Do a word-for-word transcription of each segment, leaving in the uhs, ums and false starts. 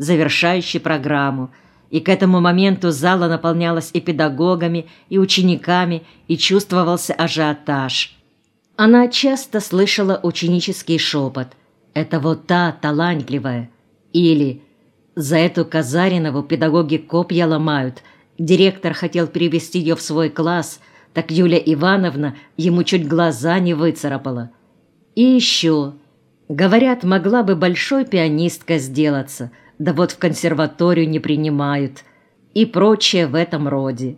завершающий программу, и к этому моменту зала наполнялась и педагогами, и учениками, и чувствовался ажиотаж. Она часто слышала ученический шепот: «Это вот та талантливая», или «За эту Казаринову педагоги копья ломают, директор хотел перевести ее в свой класс, так Юлия Ивановна ему чуть глаза не выцарапала». И еще, говорят, могла бы большой пианисткой сделаться, да вот в консерваторию не принимают, и прочее в этом роде.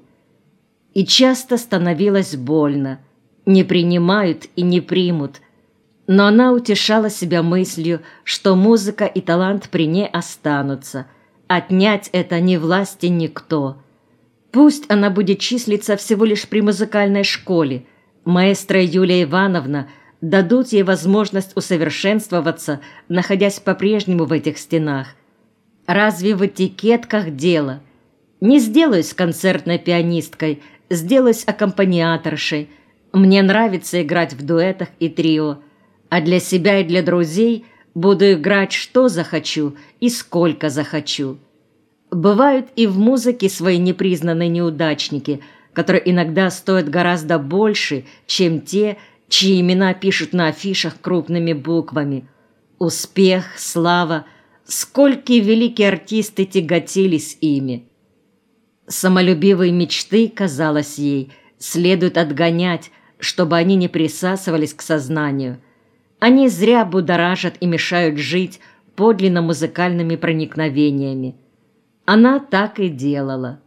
И часто становилось больно: не принимают и не примут. Но она утешала себя мыслью, что музыка и талант при ней останутся. Отнять это не власти никто. Пусть она будет числиться всего лишь при музыкальной школе. Маэстро Юлия Ивановна дадут ей возможность усовершенствоваться, находясь по-прежнему в этих стенах. Разве в этикетках дело? Не сделаюсь концертной пианисткой, сделаюсь аккомпаниаторшей. Мне нравится играть в дуэтах и трио, а для себя и для друзей буду играть что захочу и сколько захочу. Бывают и в музыке свои непризнанные неудачники, которые иногда стоят гораздо больше, чем те, чьи имена пишут на афишах крупными буквами. Успех, слава, сколько великие артисты тяготились ими. Самолюбивые мечты, казалось ей, следует отгонять, чтобы они не присасывались к сознанию. Они зря будоражат и мешают жить подлинно музыкальными проникновениями. Она так и делала.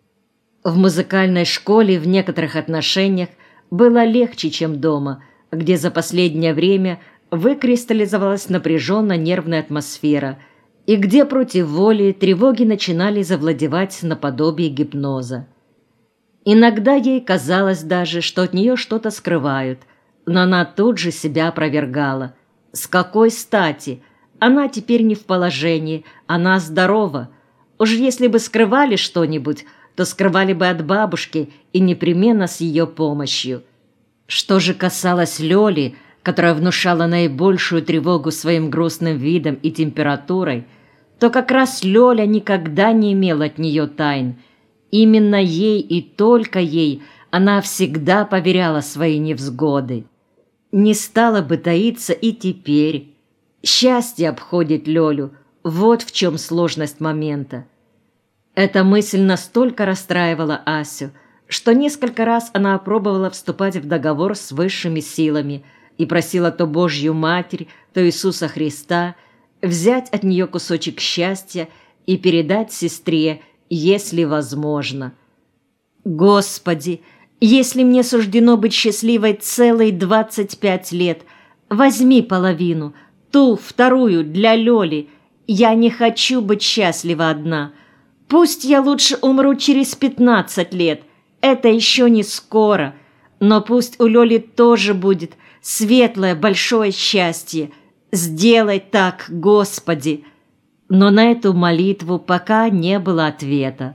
В музыкальной школе в некоторых отношениях было легче, чем дома, где за последнее время выкристаллизовалась напряженно-нервная атмосфера и где против воли тревоги начинали завладевать наподобие гипноза. Иногда ей казалось даже, что от нее что-то скрывают, но она тут же себя опровергала. С какой стати? Она теперь не в положении, она здорова. Уж если бы скрывали что-нибудь, то скрывали бы от бабушки и непременно с ее помощью. Что же касалось Лёли, которая внушала наибольшую тревогу своим грустным видом и температурой, то как раз Лёля никогда не имела от нее тайн. Именно ей и только ей она всегда поверяла свои невзгоды. Не стала бы таиться и теперь. Счастье обходит Лёлю, вот в чем сложность момента. Эта мысль настолько расстраивала Асю, что несколько раз она опробовала вступать в договор с высшими силами и просила то Божью Матерь, то Иисуса Христа взять от нее кусочек счастья и передать сестре, если возможно. «Господи, если мне суждено быть счастливой целые двадцать пять лет, возьми половину, ту, вторую, для Лёли. Я не хочу быть счастлива одна. Пусть я лучше умру через пятнадцать лет, это еще не скоро, но пусть у Лёли тоже будет светлое большое счастье. Сделай так, Господи!» Но на эту молитву пока не было ответа.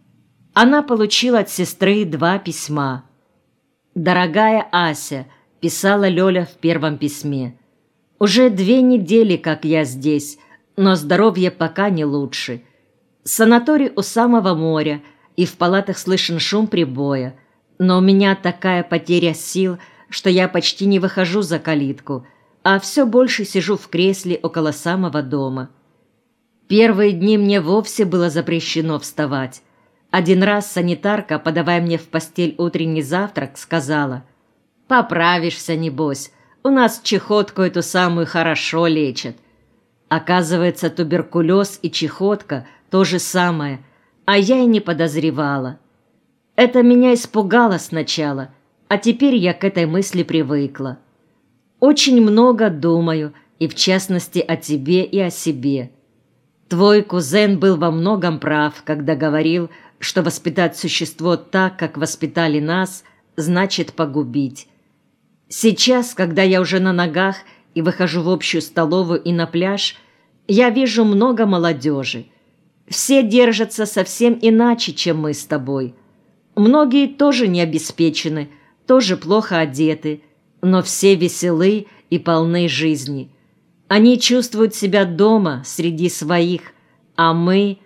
Она получила от сестры два письма. «Дорогая Ася», – писала Лёля в первом письме, – «уже две недели, как я здесь, но здоровье пока не лучше. Санаторий у самого моря, и в палатах слышен шум прибоя, но у меня такая потеря сил, что я почти не выхожу за калитку, а все больше сижу в кресле около самого дома. Первые дни мне вовсе было запрещено вставать. Один раз санитарка, подавая мне в постель утренний завтрак, сказала: «Поправишься, небось, у нас чехотку эту самую хорошо лечат». Оказывается, туберкулез и чехотка – то же самое, а я и не подозревала. Это меня испугало сначала, а теперь я к этой мысли привыкла. Очень много думаю, и в частности о тебе и о себе. Твой кузен был во многом прав, когда говорил, что воспитать существо так, как воспитали нас, значит погубить. Сейчас, когда я уже на ногах и выхожу в общую столовую и на пляж, я вижу много молодежи. Все держатся совсем иначе, чем мы с тобой. Многие тоже не обеспечены, тоже плохо одеты, но все веселы и полны жизни. Они чувствуют себя дома среди своих, а мы